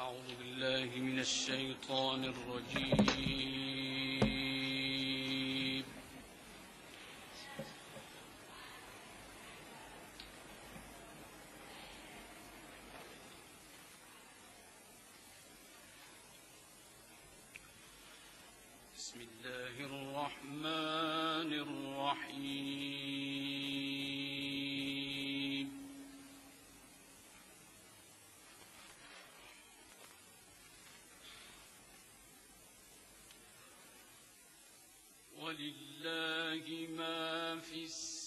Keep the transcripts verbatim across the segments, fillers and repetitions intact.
أعوذ بالله من الشيطان الرجيم. بسم الله الرحمن الرحيم. ولله ما في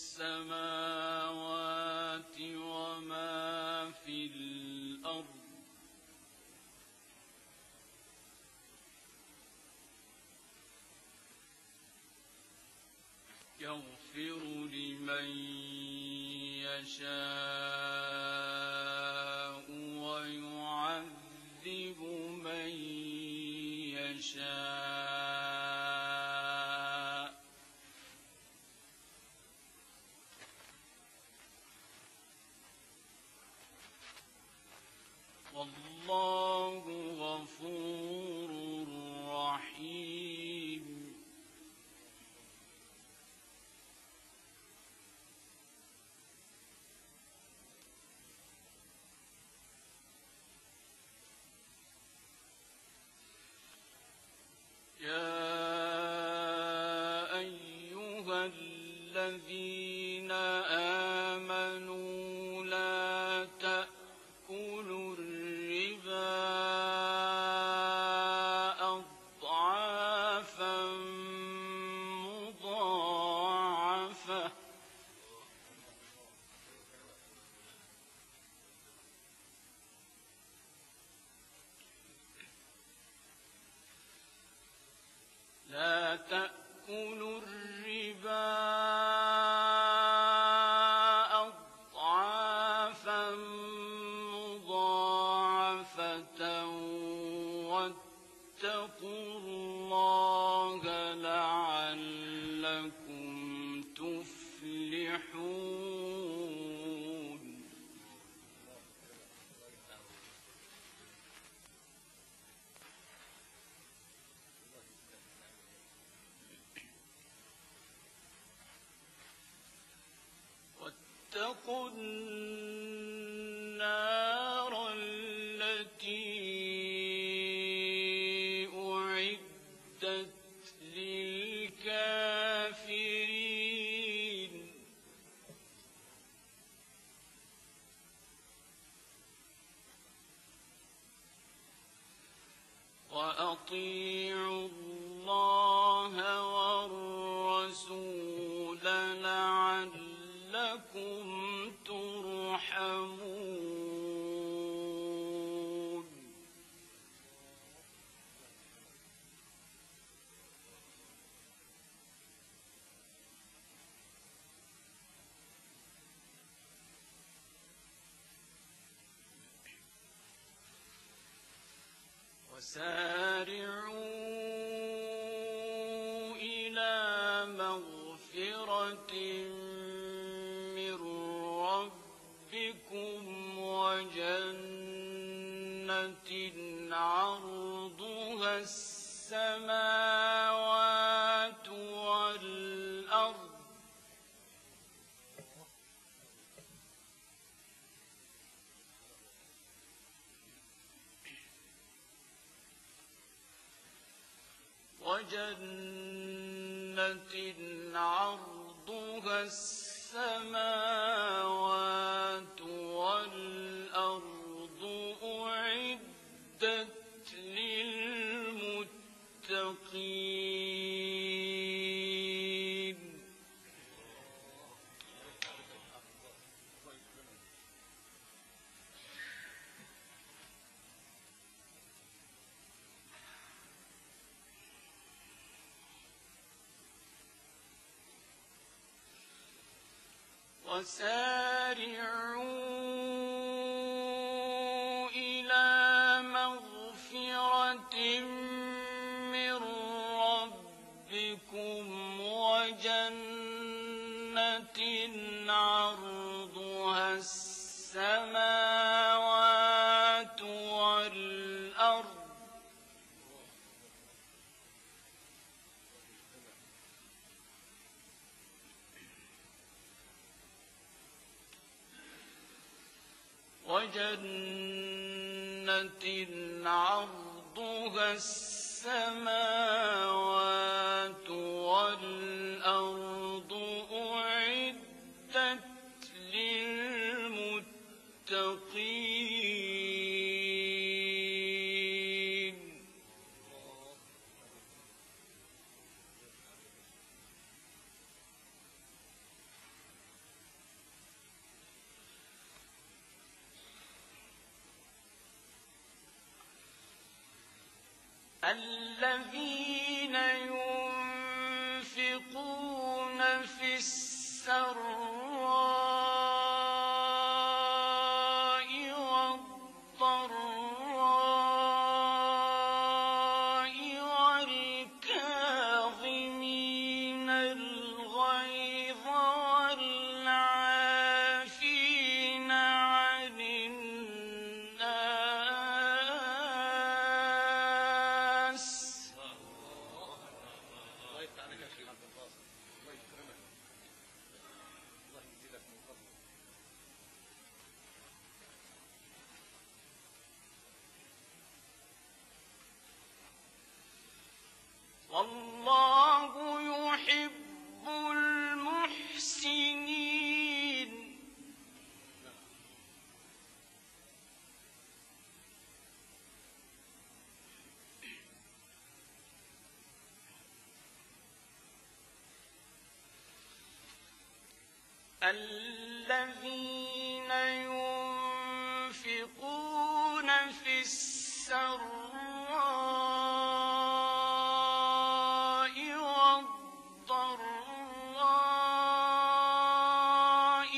السماوات وما في الأرض يغفر لمن يشاء ويعذب من يشاء والله غفور رحيم. يا أيها الذين آمنوا لا تأكلوا الربا أضعافا مضاعفة لا تأكلوا الربا أضعافا مضاعفة واتقوا الله لعلكم تفلحون. واتقوا النار التي أعدت للكافرين وأطيعوا الله والرسول لعلكم ترحمون. وسارعوا إلى مغفرة من ربكم وجنة عرضها السماوات والأرض وجنة عرضها السماوات والأرض أعدت للمتقين. وسارعوا إلى مغفرة من ربكم وجنة عرضها السماوات والأرض وجنة عرضها السماوات والأرض أعدت للمتقين الذين ينفقون في السراء والضراء والكاظمين الغيظ والعافين عن الناس والله يحب المحسنين الذين ينفقون في السراء والضراء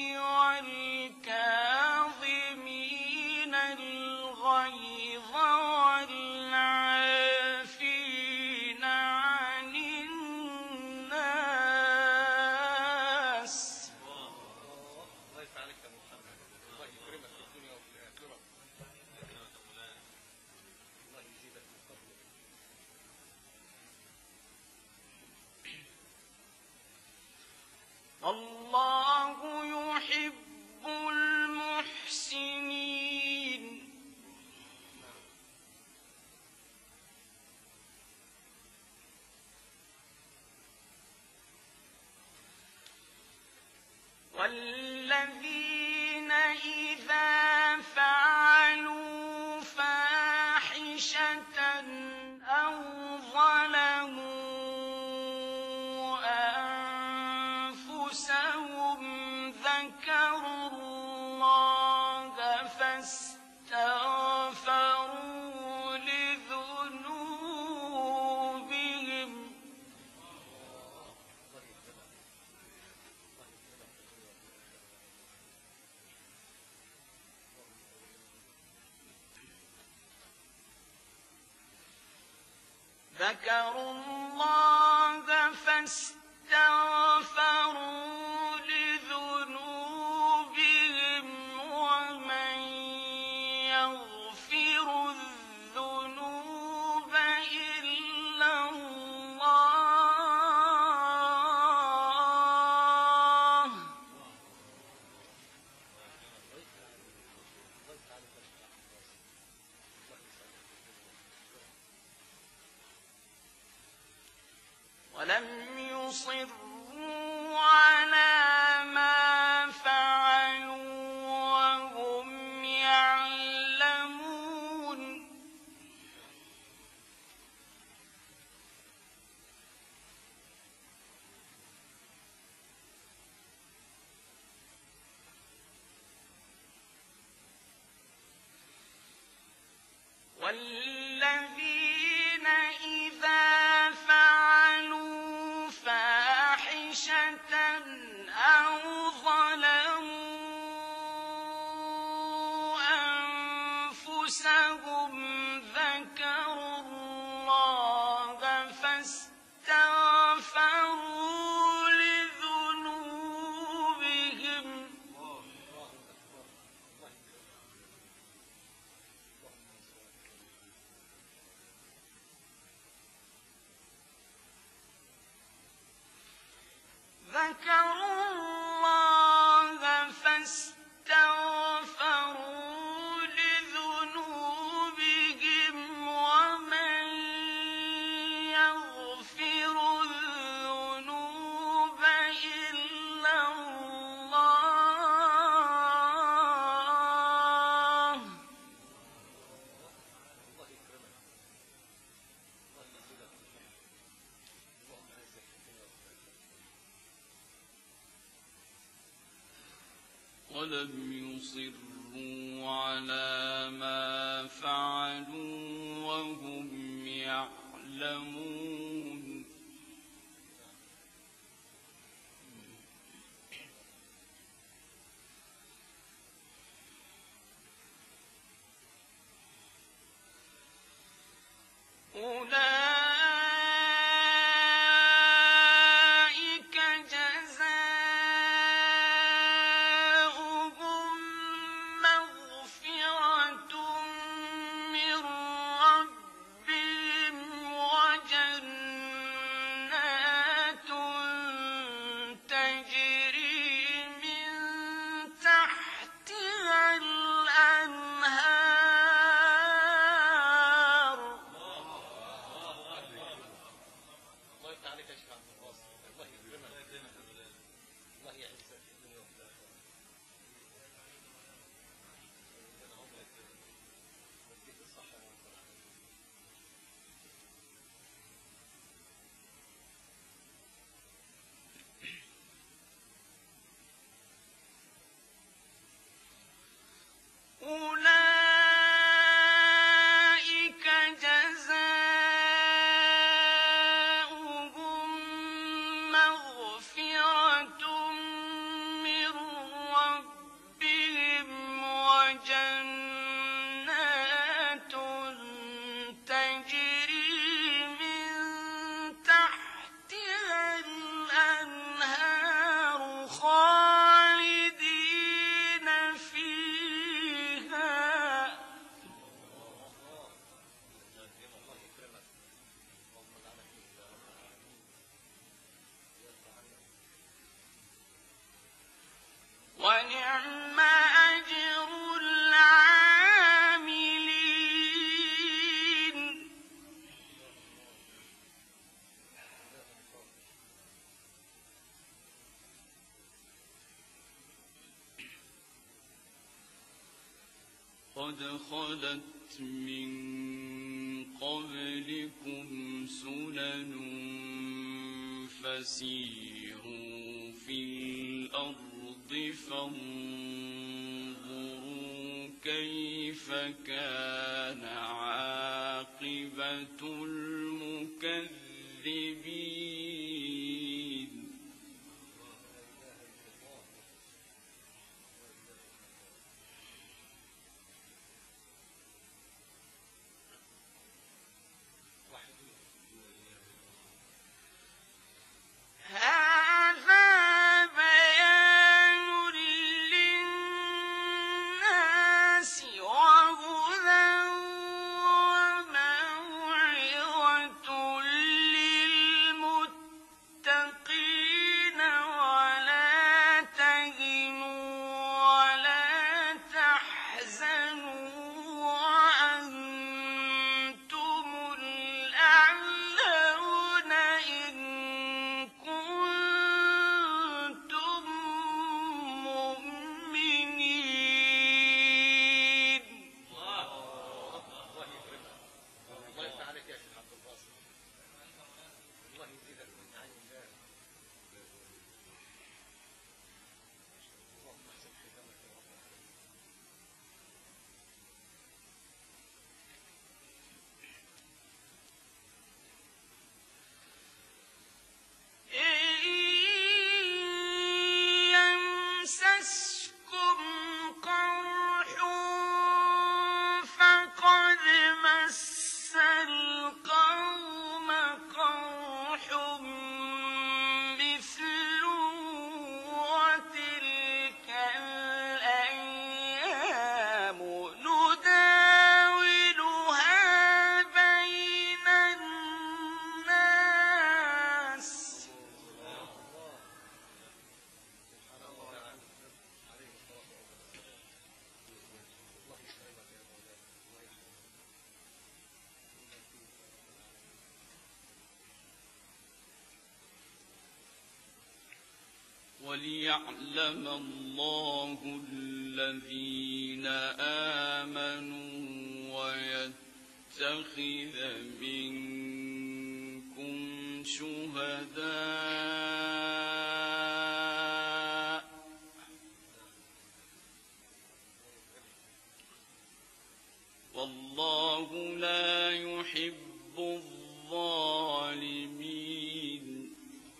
والكاظمين الغيظ والعافين عن الناس الله يفتح عليك يا محمد. الله يكرمك في الدنيا وفي الآخرة. الله يزيدك من فضله. الله يحب المحسنين والذين إذا فعلوا فاحشة أو ظلموا أنفسهم ذكروا الله فاستغفروا لذنوبهم ذكروا الله فاستغفروا لذنوبهم ومن يغفر الذنوب إلا الله ولم يصروا على ما فعلوا وهم يعلمون والذين إذا فعلوا فاحشة أو ظلموا أنفسهم ذكروا الله فاستغفروا لذنوبهم ولم يصروا على ما فعلوا وهم يعلمون أولئك جزاؤهم مغفرة من ربهم وجنات تجري من تحتها الأنهار الله يفتح عليك يا شيخ عبد الباسط، الله يكرمك، الله يعزك في الدنيا وفي الآخرة. يديك الصحة والعافية. أولئك جزاؤهم مغفرة من ربهم وجنات تجري من تحتها الأنهار خالدين فيها الله يكرمك، اللهم اجعلنا فيك يا رب العالمين. يرضى عنك. ونعم أجر العاملين قد خلت من قبلكم سنن فسيروا في الأرض فانظروا كيف كان عاقبة المكذبين هذا بيان للناس وهدى وموعظة للمتقين ولا تهنوا ولا تحزنوا وأنتم الأعلون إن كنتم مؤمنين الله يكرمك، الله يفتح عليك يا شيخ عبد الباسط، الله يزيدك من نعيم الله. اللهم احسن ختامك يا رب العالمين. إن يمسسكم قرح فقد مس القوم قرح مثله وتلك الأيام نداولها بين الناس سبحان الله عليه الصلاة والسلام. الله يكرمك يا مولانا، الله يحفظك. وليعلم الله الذين آمنوا ويتخذ منكم شهداء والله لا يحب الظالمين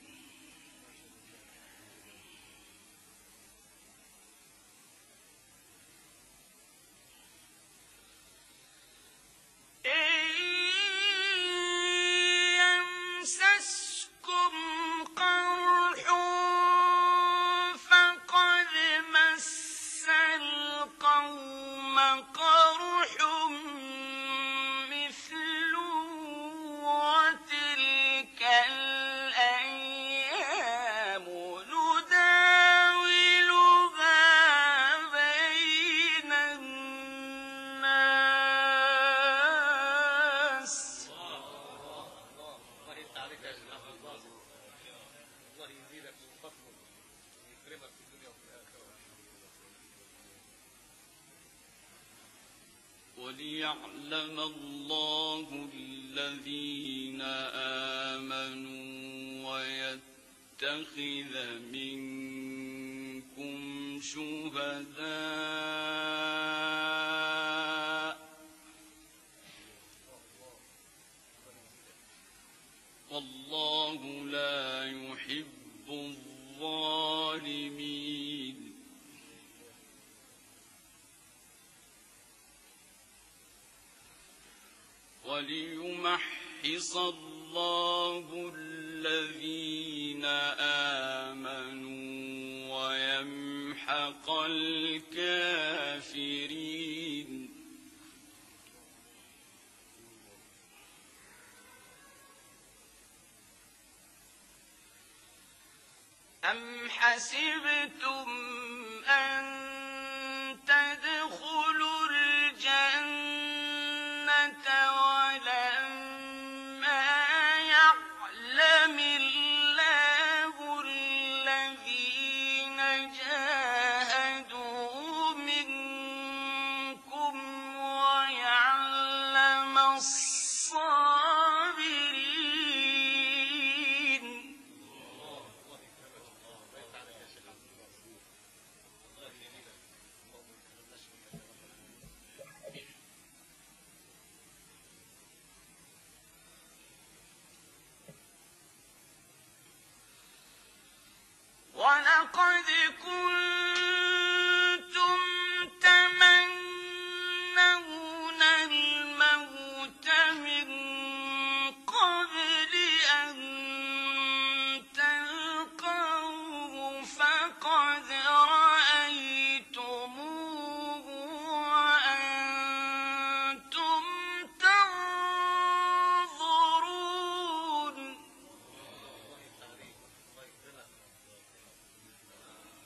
وليعلم الله الذين آمنوا ويتخذ منكم شهداء والله لا يحب الظالمين وليمحص الله الذين آمنوا ويمحق الكافرين أم حسبتم أن تدخلوا الجنة ولقد كنتم تمنون الموت من قبل أن تلقوه فقد رأيتموه وأنتم تنظرون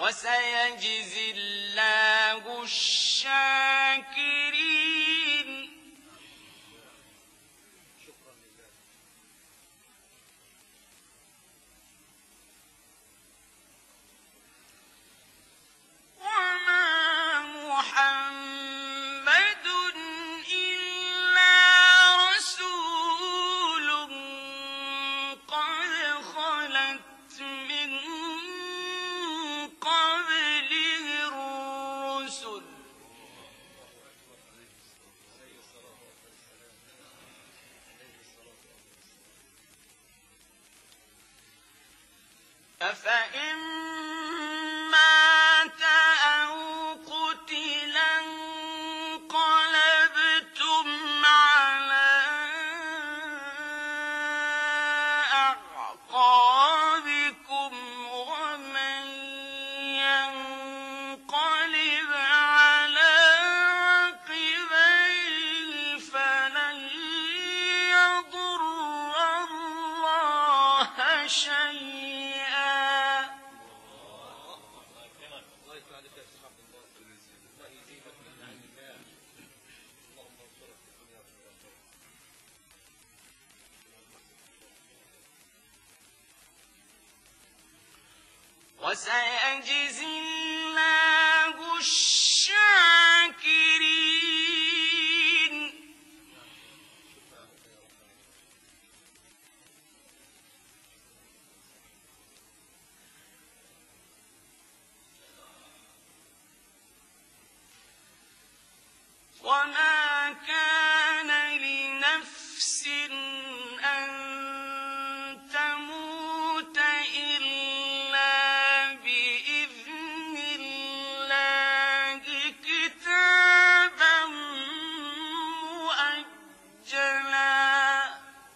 وسيجزي الله الشاكرين شكرا لله. وما محمد إلا رسول قد خلت من قبله الرسل أفإن مات أو قتلا انقلبتم على أعقابكم ومن ينقلب على عقبيه فلن يضر الله شيئا الله يفتح عليك يا شيخ عبد الله. الله يزيدك من نعم الله. اللهم انصرك في الدنيا وفي الآخرة. وسيجزي الله الشاكرين وما كان لنفس أن تموت إلا بإذن الله كتابا مؤجلا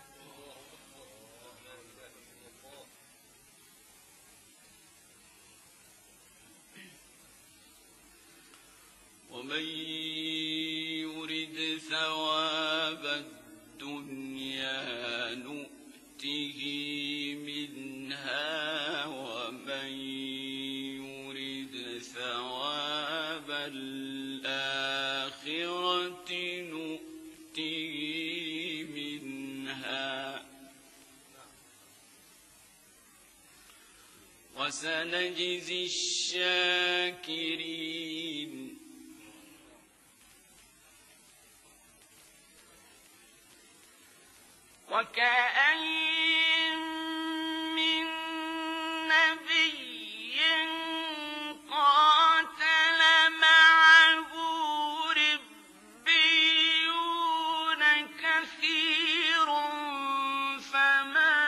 ومن يرد ثواب الدنيا نؤته منها ومن يرد ثواب الآخرة نؤته منها وسنجزي الشاكرين وكأين من نبي قاتل معه ربيون كثير فما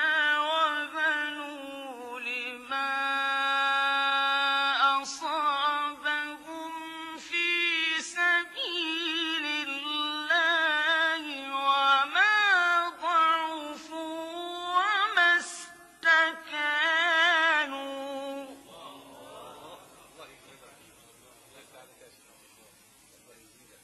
وهنوا لما أصابهم في سبيل الله وما ضعفوا وما استكانوا الله يكرمك. الله يفتح عليك يا شيخ عبد الله. الله يزيدك.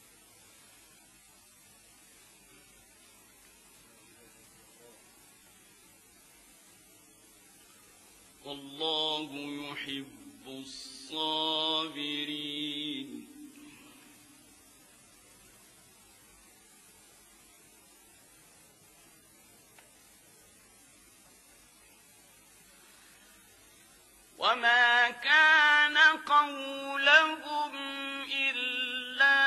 والله يحب الصابرين وما كان قولهم إلا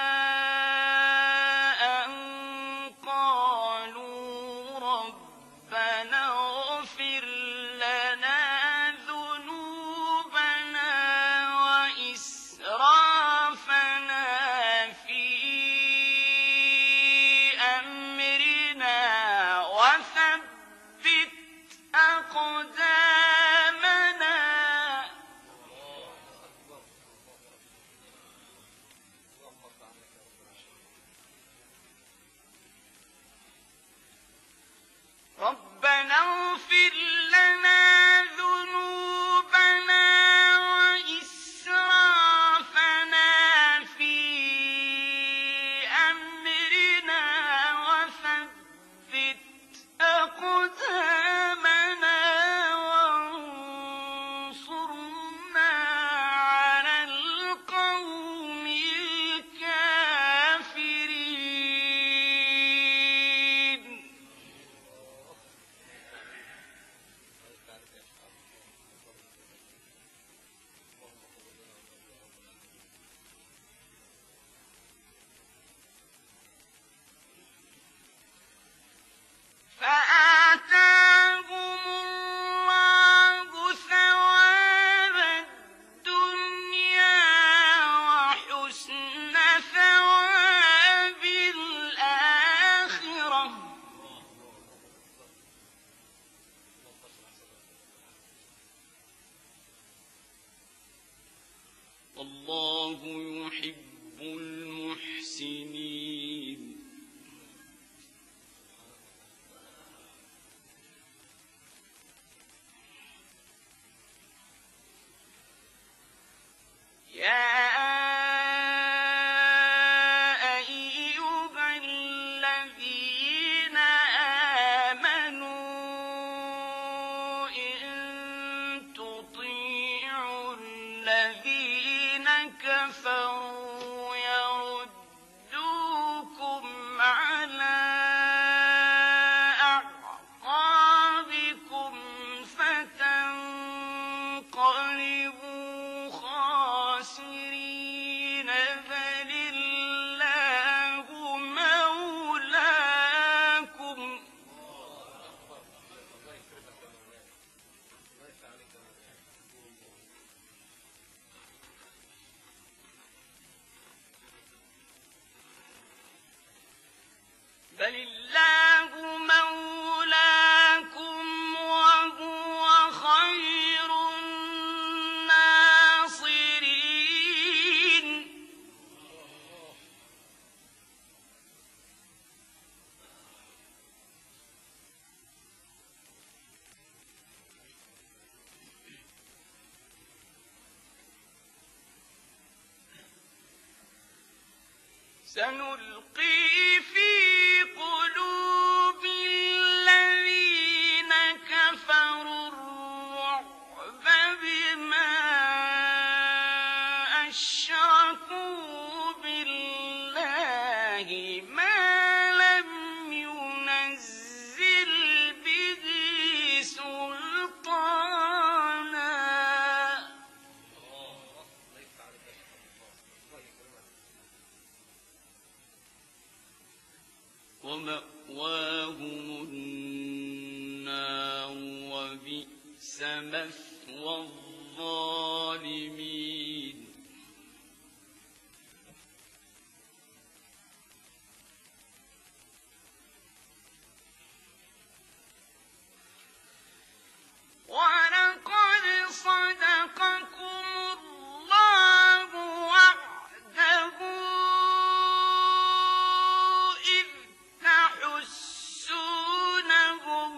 أن قالوا ربنا اغفر لنا ذنوبنا وإسرافنا في أمرنا وثبت أقدامنا كفروا يردوكم على أعقابكم فتنقلبوا خاسرين بل الله مولاكم بل الله مولاكم وهو خير الناصرين سنلقي في قلوب الذين كفروا الرعب بما أشركوا بالله ما لم ينزل به سلطانا ومأواهم النار وبئس مثوى الظالمين ولقد صدقكم الله وعده إذ تحسونهم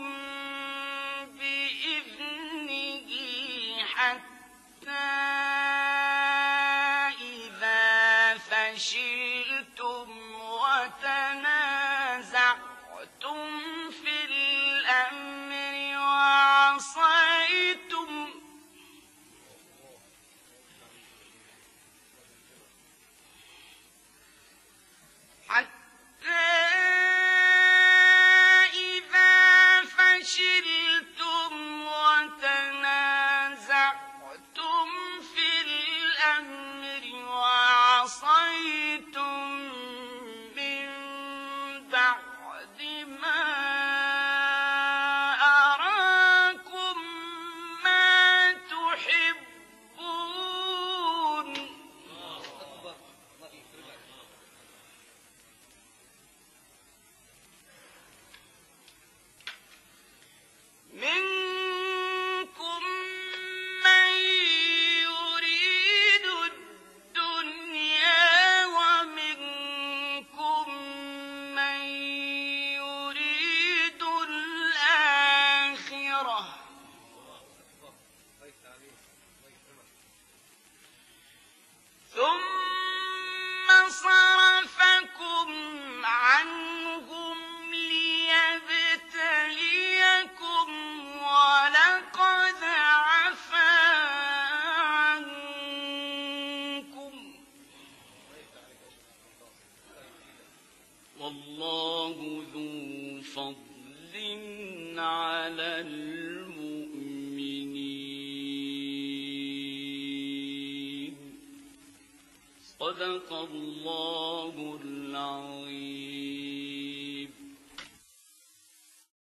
بإذنه حتى إذا فشلتم وتنازعتم في الأمر وعصيتم حتى إذا فشلتم وتنازعتم في الأمر وعصيتم من بعد ما أراكم ما تحبون منكم من يريد الدنيا ومنكم من يريد الآخرة ثم صرفكم عنهم ليبتليكم ولقد عفا عنكم والله ذو فضل على المؤمنين صدق الله العظيم